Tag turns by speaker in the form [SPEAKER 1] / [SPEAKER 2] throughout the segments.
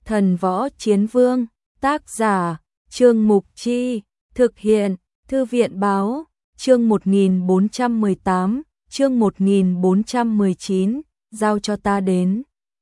[SPEAKER 1] Thần Võ Chiến Vương, tác giả, Trương Mục Chi, thực hiện, Thư viện Báo, chương 1418, chương 1419, giao cho ta đến.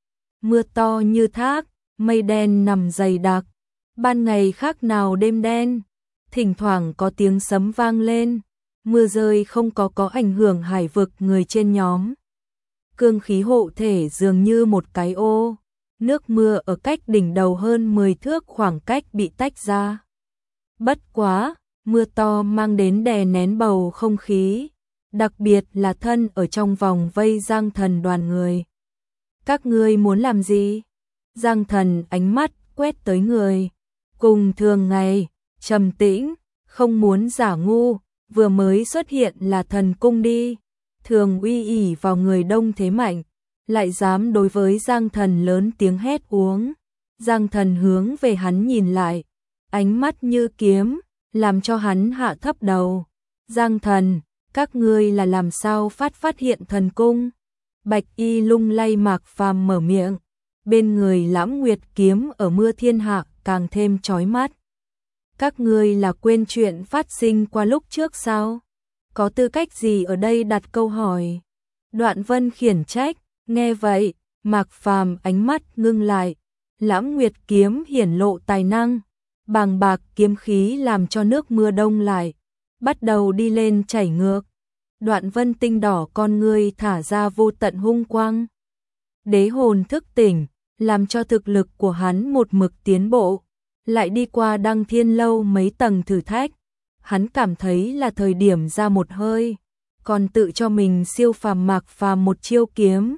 [SPEAKER 1] Mưa to như thác, mây đen nằm dày đặc, ban ngày khác nào đêm đen, thỉnh thoảng có tiếng sấm vang lên, mưa rơi không có ảnh hưởng hải vực người trên nhóm. Cương khí hộ thể dường như một cái ô, nước mưa ở cách đỉnh đầu hơn 10 thước khoảng cách bị tách ra. Bất quá, mưa to mang đến đè nén bầu không khí, đặc biệt là thân ở trong vòng vây Giang Thần đoàn người. Các ngươi muốn làm gì? Giang Thần ánh mắt quét tới người. Cùng thường ngày, trầm tĩnh, không muốn giả ngu, vừa mới xuất hiện là thần cung đi. Thường uy ỉ vào người đông thế mạnh, lại dám đối với Giang Thần lớn tiếng hét uống. Giang Thần hướng về hắn nhìn lại, ánh mắt như kiếm, làm cho hắn hạ thấp đầu. Giang Thần, các ngươi là làm sao phát hiện thần cung? Bạch y lung lay Mạc Phàm mở miệng, bên người Lãm Nguyệt kiếm ở mưa thiên hạ càng thêm chói mắt. Các ngươi là quên chuyện phát sinh qua lúc trước sao? Có tư cách gì ở đây đặt câu hỏi? Đoạn Vân khiển trách, nghe vậy, Mạc Phàm ánh mắt ngưng lại, Lãm Nguyệt kiếm hiển lộ tài năng, bàng bạc kiếm khí làm cho nước mưa đông lại, bắt đầu đi lên chảy ngược. Đoạn Vân tinh đỏ con ngươi thả ra vô tận hung quang. Đế hồn thức tỉnh, làm cho thực lực của hắn một mực tiến bộ, lại đi qua Đăng Thiên lâu mấy tầng thử thách. Hắn cảm thấy là thời điểm ra một hơi, còn tự cho mình siêu phàm Mạc Phàm một chiêu kiếm.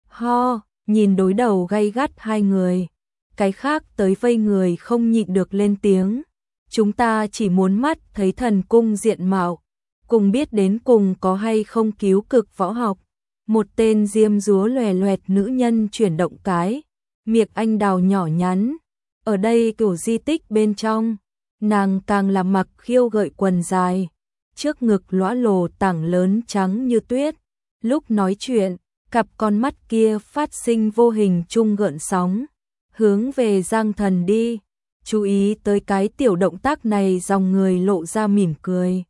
[SPEAKER 1] Ho, nhìn đối đầu gay gắt hai người, cái khác tới vây người không nhịn được lên tiếng. Chúng ta chỉ muốn mắt thấy thần cung diện mạo, cùng biết đến cùng có hay không cứu cực võ học. Một tên diêm dúa lòe loẹt nữ nhân chuyển động cái, miệng anh đào nhỏ nhắn. Ở đây kiểu di tích bên trong, nàng càng là mặc khiêu gợi quần dài, trước ngực lõa lồ tảng lớn trắng như tuyết. Lúc nói chuyện, cặp con mắt kia phát sinh vô hình chung gợn sóng, hướng về Giang Thần đi. Chú ý tới cái tiểu động tác này, dòng người lộ ra mỉm cười.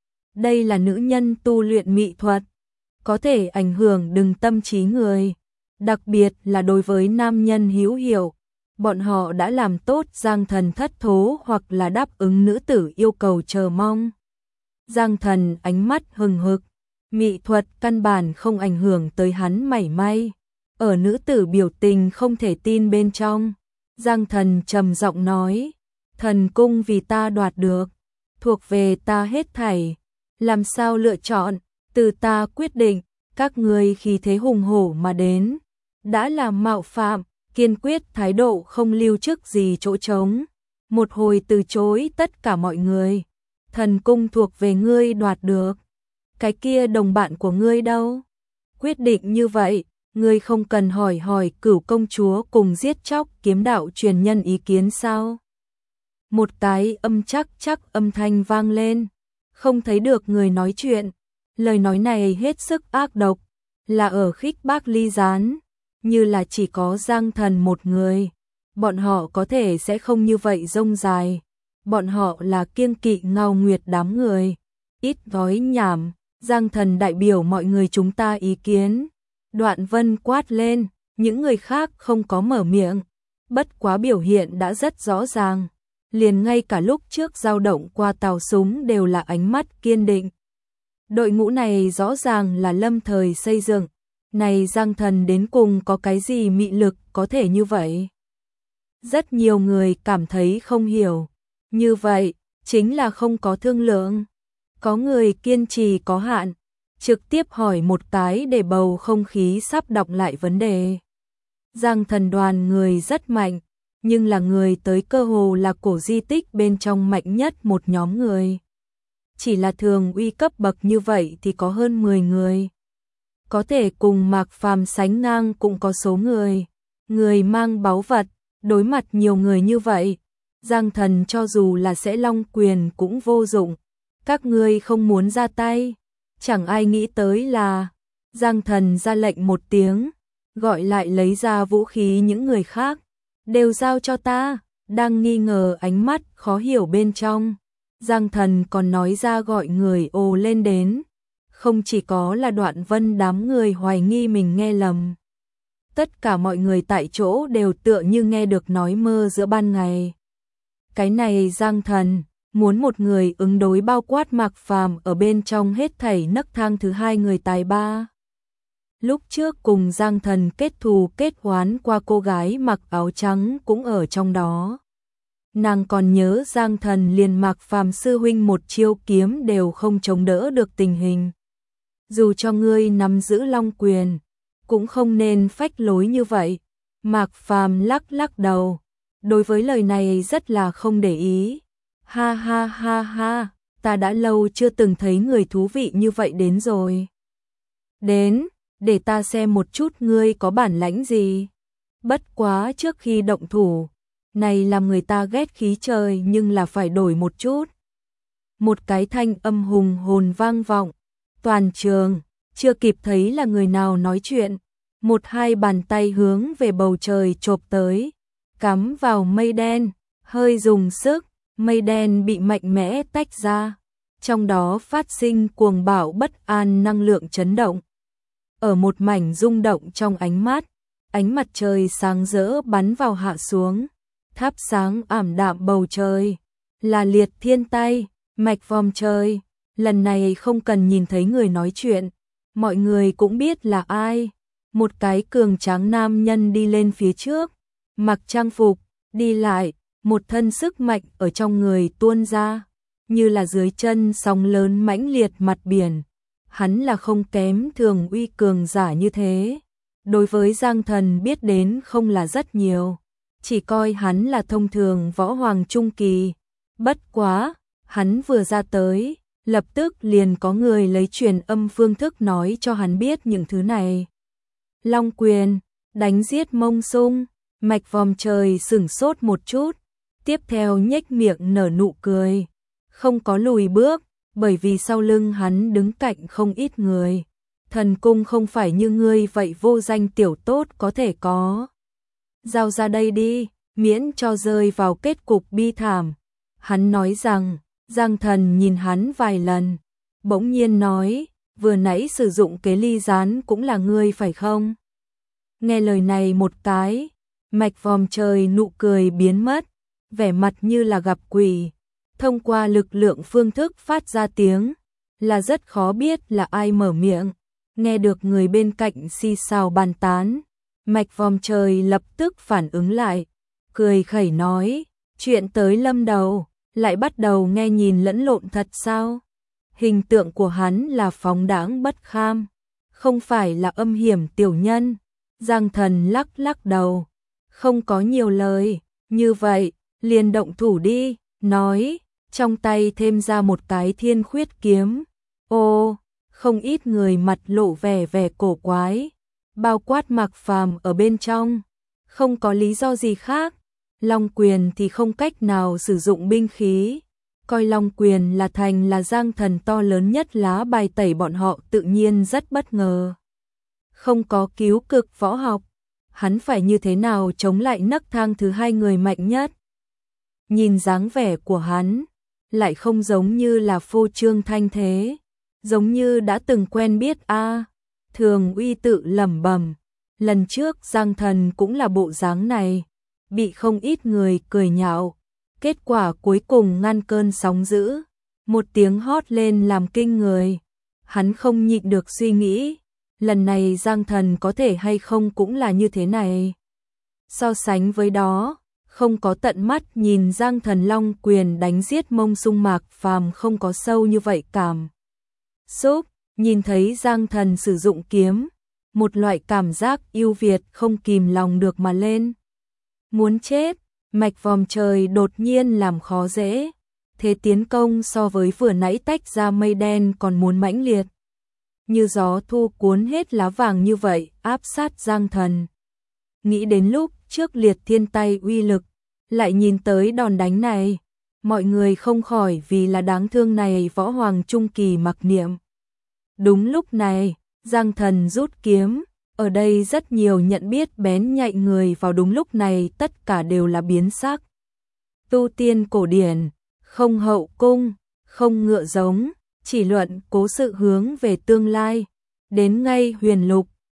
[SPEAKER 1] Đây là nữ nhân tu luyện mỹ thuật, có thể ảnh hưởng đừng tâm trí người, đặc biệt là đối với nam nhân hữu hiệu. Bọn họ đã làm tốt Giang Thần thất thố hoặc là đáp ứng nữ tử yêu cầu chờ mong. Giang Thần ánh mắt hừng hực, mỹ thuật căn bản không ảnh hưởng tới hắn mảy may. Ở nữ tử biểu tình không thể tin bên trong, Giang Thần trầm giọng nói, thần cung vì ta đoạt được, thuộc về ta hết thảy, làm sao lựa chọn, từ ta quyết định. Các ngươi khí thế hùng hổ mà đến, đã là mạo phạm, kiên quyết thái độ không lưu chức gì chỗ trống, một hồi từ chối tất cả mọi người. Thần cung thuộc về ngươi đoạt được, cái kia đồng bạn của ngươi đâu? Quyết định như vậy, ngươi không cần hỏi Cửu công chúa cùng giết chóc kiếm đạo truyền nhân ý kiến sao? Một cái âm chắc âm thanh vang lên, không thấy được người nói chuyện. Lời nói này hết sức ác độc, là ở khích bác Ly Gián, như là chỉ có Giang Thần một người. Bọn họ có thể sẽ không như vậy rông dài, bọn họ là kiêng kỵ Ngao Nguyệt đám người. Ít nói nhảm, Giang Thần đại biểu mọi người chúng ta ý kiến. Đoạn Vân quát lên, những người khác không có mở miệng, bất quá biểu hiện đã rất rõ ràng. Liền ngay cả lúc trước dao động qua tàu súng đều là ánh mắt kiên định. Đội ngũ này rõ ràng là lâm thời xây dựng. Này Giang Thần đến cùng có cái gì mị lực có thể như vậy? Rất nhiều người cảm thấy không hiểu. Như vậy, chính là không có thương lượng. Có người kiên trì có hạn, trực tiếp hỏi một cái để bầu không khí sắp đọc lại vấn đề. Giang Thần đoàn người rất mạnh, nhưng là người tới cơ hồ là cổ di tích bên trong mạnh nhất một nhóm người. Chỉ là thường uy cấp bậc như vậy thì có hơn 10 người. Có thể cùng Mạc Phàm sánh ngang cũng có số người. Người mang báu vật, đối mặt nhiều người như vậy, Giang Thần cho dù là sẽ long quyền cũng vô dụng. Các ngươi không muốn ra tay. Chẳng ai nghĩ tới là Giang Thần ra lệnh một tiếng, gọi lại lấy ra vũ khí những người khác. đều giao cho ta, đang nghi ngờ ánh mắt khó hiểu bên trong. Giang Thần còn nói ra gọi người ồ lên đến. Không chỉ có là Đoạn Vân, đám người hoài nghi mình nghe lầm. Tất cả mọi người tại chỗ đều tựa như nghe được nói mơ giữa ban ngày. Cái này Giang Thần muốn một người ứng đối bao quát Mạc Phàm ở bên trong hết thảy nấc thang thứ hai người tài ba. Lúc trước cùng Giang Thần kết thù kết oán qua cô gái mặc áo trắng cũng ở trong đó. Nàng còn nhớ Giang Thần liền Mạc Phàm sư huynh một chiêu kiếm đều không chống đỡ được tình hình. Dù cho ngươi nắm giữ Long Quyền, cũng không nên phách lối như vậy. Mạc Phàm lắc lắc đầu, đối với lời này rất là không để ý. Ha ha ha ha, ta đã lâu chưa từng thấy người thú vị như vậy đến rồi. Đến, để ta xem một chút ngươi có bản lãnh gì. Bất quá trước khi động thủ, này làm người ta ghét khí trời nhưng là phải đổi một chút. Một cái thanh âm hùng hồn vang vọng, toàn trường, chưa kịp thấy là người nào nói chuyện. Một hai bàn tay hướng về bầu trời chộp tới, cắm vào mây đen, hơi dùng sức, mây đen bị mạnh mẽ tách ra. Trong đó phát sinh cuồng bạo bất an năng lượng chấn động. Ở một mảnh rung động trong ánh mắt, ánh mặt trời sáng rỡ bắn vào hạ xuống, thắp sáng ảm đạm bầu trời, là Liệt Thiên tay, mạch vòm trời. Lần này không cần nhìn thấy người nói chuyện, mọi người cũng biết là ai. Một cái cường tráng nam nhân đi lên phía trước, mặc trang phục, đi lại, một thân sức mạnh ở trong người tuôn ra, như là dưới chân sóng lớn mãnh liệt mặt biển. Hắn là không kém Thường Uy cường giả như thế. Đối với Giang Thần biết đến không là rất nhiều, chỉ coi hắn là thông thường võ hoàng trung kỳ. Bất quá, hắn vừa ra tới, lập tức liền có người lấy truyền âm phương thức nói cho hắn biết những thứ này. Long Quyền, đánh giết Mông Sung, mạch vòm trời sửng sốt một chút, tiếp theo nhếch miệng nở nụ cười, không có lùi bước, bởi vì sau lưng hắn đứng cạnh không ít người. Thần cung không phải như ngươi vậy vô danh tiểu tốt có thể có. Giao ra đây đi, miễn cho rơi vào kết cục bi thảm. Hắn nói rằng, Giang Thần nhìn hắn vài lần, bỗng nhiên nói, vừa nãy sử dụng kế ly gián cũng là ngươi phải không? Nghe lời này một cái, mạch vòm trời nụ cười biến mất, vẻ mặt như là gặp quỷ. Thông qua lực lượng phương thức phát ra tiếng, là rất khó biết là ai mở miệng. Nghe được người bên cạnh xì xào bàn tán, mạch vòm trời lập tức phản ứng lại, cười khẩy nói, chuyện tới lâm đầu, lại bắt đầu nghe nhìn lẫn lộn thật sao? Hình tượng của hắn là phóng đãng bất kham, không phải là âm hiểm tiểu nhân. Giang Thần lắc lắc đầu, không có nhiều lời, như vậy, liền động thủ đi, nói, trong tay thêm ra một cái Thiên Khuyết kiếm. Ô, không ít người mặt lộ vẻ cổ quái, bao quát Mạc Phàm ở bên trong, không có lý do gì khác. Long Quyền thì không cách nào sử dụng binh khí, coi Long Quyền là thành là Giang Thần to lớn nhất lá bài tẩy, bọn họ tự nhiên rất bất ngờ. Không có cứu cực võ học, hắn phải như thế nào chống lại nấc thang thứ hai người mạnh nhất? Nhìn dáng vẻ của hắn, lại không giống như là phô trương thanh thế, giống như đã từng quen biết a. Thường Uy tự lẩm bẩm, lần trước Giang Thần cũng là bộ dáng này, bị không ít người cười nhạo, kết quả cuối cùng ngăn cơn sóng dữ, một tiếng hót lên làm kinh người. Hắn không nhịn được suy nghĩ, lần này Giang Thần có thể hay không cũng là như thế này. So sánh với đó, không có tận mắt nhìn Giang Thần Long Quyền đánh giết Mông Sung, Mạc Phàm không có sâu như vậy cảm xúc. Nhìn thấy Giang Thần sử dụng kiếm, một loại cảm giác yêu Việt không kìm lòng được mà lên. Muốn chết, mạch vòm trời đột nhiên làm khó dễ, thế tiến công so với vừa nãy tách ra mây đen còn muốn mãnh liệt. Như gió thu cuốn hết lá vàng như vậy, áp sát Giang Thần. Nghĩ đến lúc trước Liệt Thiên tay uy lực, lại nhìn tới đòn đánh này, mọi người không khỏi vì là đáng thương này võ hoàng trung kỳ mặc niệm. Đúng lúc này, Giang Thần rút kiếm, Ở đây rất nhiều nhận biết bén nhạy người vào đúng lúc này tất cả đều là biến sắc. Tu tiên cổ điển, không hậu cung, không ngựa giống, chỉ luận cố sự hướng về tương lai. Đến ngay huyền lục,